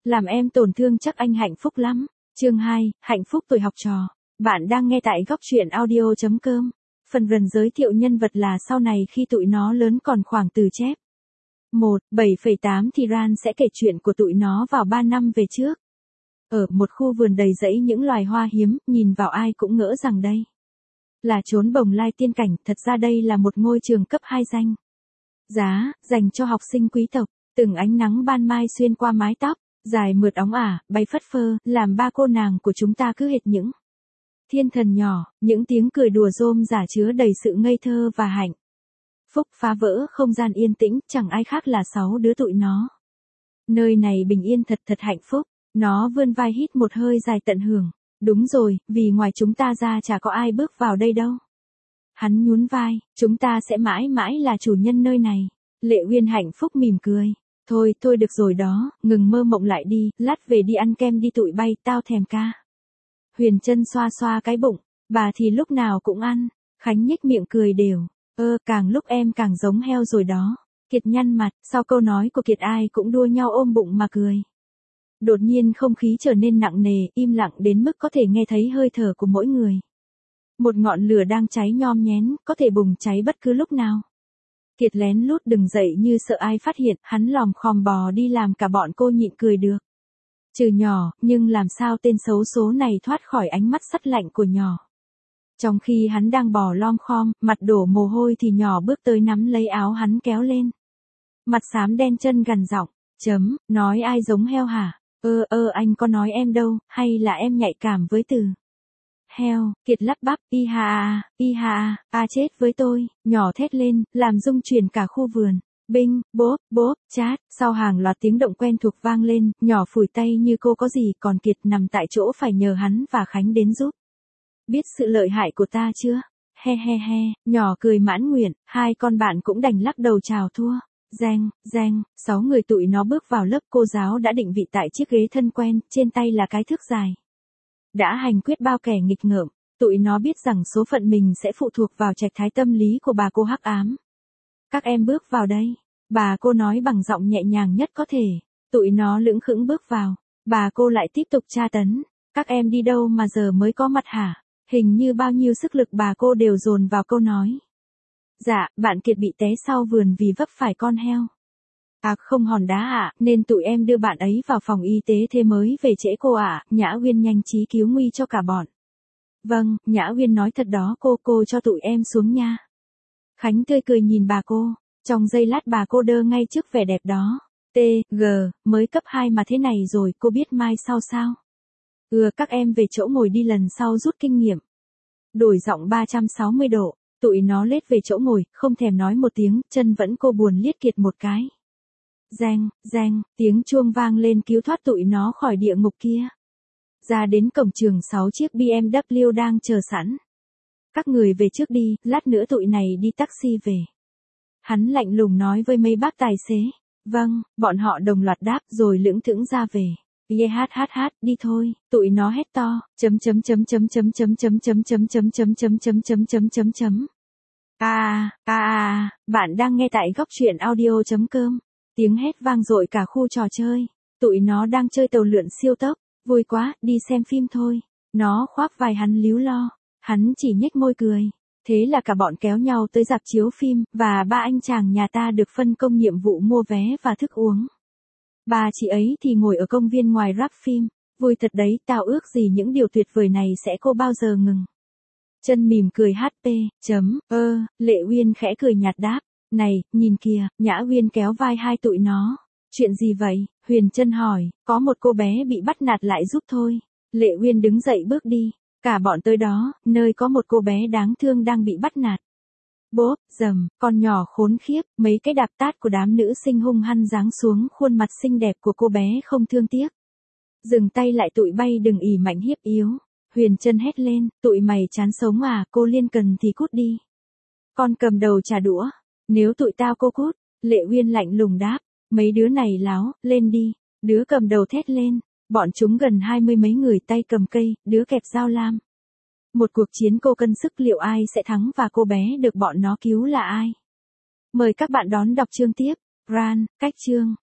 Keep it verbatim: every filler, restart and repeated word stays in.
Làm em tổn thương chắc anh hạnh phúc lắm. Chương hai, hạnh phúc tuổi học trò. Bạn đang nghe tại góc truyện audio chấm com. Phần gần giới thiệu nhân vật là sau này khi tụi nó lớn còn khoảng từ chép. một, bảy phẩy tám thì Ran sẽ kể chuyện của tụi nó vào ba năm về trước. Ở một khu vườn đầy rẫy những loài hoa hiếm, nhìn vào ai cũng ngỡ rằng đây là chốn bồng lai tiên cảnh, thật ra đây là một ngôi trường cấp hai danh giá, dành cho học sinh quý tộc. Từng ánh nắng ban mai xuyên qua mái tóc dài mượt óng ả, bay phất phơ, làm ba cô nàng của chúng ta cứ hệt những thiên thần nhỏ, những tiếng cười đùa rôm rả chứa đầy sự ngây thơ và hạnh phúc phá vỡ không gian yên tĩnh, chẳng ai khác là sáu đứa tụi nó. Nơi này bình yên thật thật hạnh phúc. Nó vươn vai hít một hơi dài tận hưởng. Đúng rồi, vì ngoài chúng ta ra chả có ai bước vào đây đâu. Hắn nhún vai, chúng ta sẽ mãi mãi là chủ nhân nơi này. Lệ Uyên hạnh phúc mỉm cười. Thôi, thôi được rồi đó, ngừng mơ mộng lại đi, lát về đi ăn kem đi tụi bay, tao thèm ca. Huyền Trân xoa xoa cái bụng, bà thì lúc nào cũng ăn. Khánh nhếch miệng cười đều. Ơ, càng lúc em càng giống heo rồi đó. Kiệt nhăn mặt, sau câu nói của Kiệt ai cũng đua nhau ôm bụng mà cười. Đột nhiên không khí trở nên nặng nề, im lặng đến mức có thể nghe thấy hơi thở của mỗi người. Một ngọn lửa đang cháy nhom nhén, có thể bùng cháy bất cứ lúc nào. Kiệt lén lút đứng dậy như sợ ai phát hiện, hắn lòm khòm bò đi làm cả bọn cô nhịn cười được. Trừ nhỏ, nhưng làm sao tên xấu số này thoát khỏi ánh mắt sắt lạnh của nhỏ. Trong khi hắn đang bò lom khom, mặt đổ mồ hôi thì nhỏ bước tới nắm lấy áo hắn kéo lên. Mặt xám đen chân gằn giọng, chấm, nói ai giống heo hả? Ơ ơ anh có nói em đâu, hay là em nhạy cảm với từ heo? Kiệt lắp bắp, y ha a, y ha a, a chết với tôi, nhỏ thét lên, làm rung chuyển cả khu vườn. Binh, bốp, bốp, chát, sau hàng loạt tiếng động quen thuộc vang lên, nhỏ phủi tay như cô có gì, còn Kiệt nằm tại chỗ phải nhờ hắn và Khánh đến giúp. Biết sự lợi hại của ta chưa? He he he, nhỏ cười mãn nguyện, hai con bạn cũng đành lắc đầu chào thua. Reng, reng, sáu người tụi nó bước vào lớp, cô giáo đã định vị tại chiếc ghế thân quen, trên tay là cái thước dài. Đã hành quyết bao kẻ nghịch ngợm, tụi nó biết rằng số phận mình sẽ phụ thuộc vào trạch thái tâm lý của bà cô hắc ám. Các em bước vào đây, bà cô nói bằng giọng nhẹ nhàng nhất có thể. Tụi nó lững khững bước vào, bà cô lại tiếp tục tra tấn. Các em đi đâu mà giờ mới có mặt hả? Hình như bao nhiêu sức lực bà cô đều dồn vào câu nói. Dạ, bạn Kiệt bị té sau vườn vì vấp phải con heo. À không hòn đá ạ, à, nên tụi em đưa bạn ấy vào phòng y tế thế mới về trễ cô ạ, à. Nhã Uyên nhanh trí cứu nguy cho cả bọn. Vâng, Nhã Uyên nói thật đó cô, cô cho tụi em xuống nha. Khánh tươi cười nhìn bà cô, trong giây lát bà cô đơ ngay trước vẻ đẹp đó. T, G, mới cấp hai mà thế này rồi, cô biết mai sau sao? Ừ, các em về chỗ ngồi đi, lần sau rút kinh nghiệm. Đổi giọng ba trăm sáu mươi độ. Tụi nó lết về chỗ ngồi, không thèm nói một tiếng, chân vẫn cô buồn liếc Kiệt một cái. Reng, reng, tiếng chuông vang lên cứu thoát tụi nó khỏi địa ngục kia. Ra đến cổng trường, sáu chiếc bê em vê đang chờ sẵn. Các người về trước đi, lát nữa tụi này đi taxi về. Hắn lạnh lùng nói với mấy bác tài xế. Vâng, bọn họ đồng loạt đáp rồi lững thững ra về. Yeah hát hát hát, đi thôi, tụi nó hét to, chấm chấm chấm chấm chấm chấm chấm chấm chấm chấm chấm chấm chấm chấm chấm chấm chấm. À, à, à, bạn đang nghe tại góc truyện audio chấm com. Tiếng hét vang dội cả khu trò chơi. Tụi nó đang chơi tàu lượn siêu tốc, vui quá, đi xem phim thôi. Nó khoác vai hắn líu lo, hắn chỉ nhếch môi cười. Thế là cả bọn kéo nhau tới rạp chiếu phim, và ba anh chàng nhà ta được phân công nhiệm vụ mua vé và thức uống. Bà chị ấy thì ngồi ở công viên ngoài rạp phim. Vui thật đấy, tao ước gì những điều tuyệt vời này sẽ cô bao giờ ngừng. Chân mỉm cười hát pê, chấm, ơ, Lệ Uyên khẽ cười nhạt đáp. Này, nhìn kìa, Nhã Uyên kéo vai hai tụi nó. Chuyện gì vậy? Huyền Trân hỏi, có một cô bé bị bắt nạt lại giúp thôi. Lệ Uyên đứng dậy bước đi. Cả bọn tới đó, nơi có một cô bé đáng thương đang bị bắt nạt. Bốp, dầm, con nhỏ khốn khiếp, mấy cái đạp tát của đám nữ sinh hung hăng giáng xuống khuôn mặt xinh đẹp của cô bé không thương tiếc. Dừng tay lại tụi bay, đừng ỉ mạnh hiếp yếu. Huyền Trân hét lên, tụi mày chán sống à, cô Liên cần thì cút đi. Con cầm đầu trả đũa, nếu tụi tao cô cút. Lệ Uyên lạnh lùng đáp, mấy đứa này láo, lên đi. Đứa cầm đầu thét lên, bọn chúng gần hai mươi mấy người tay cầm cây, đứa kẹp dao lam. Một cuộc chiến cô cân sức liệu ai sẽ thắng và cô bé được bọn nó cứu là ai. Mời các bạn đón đọc chương tiếp. Ran, cách chương.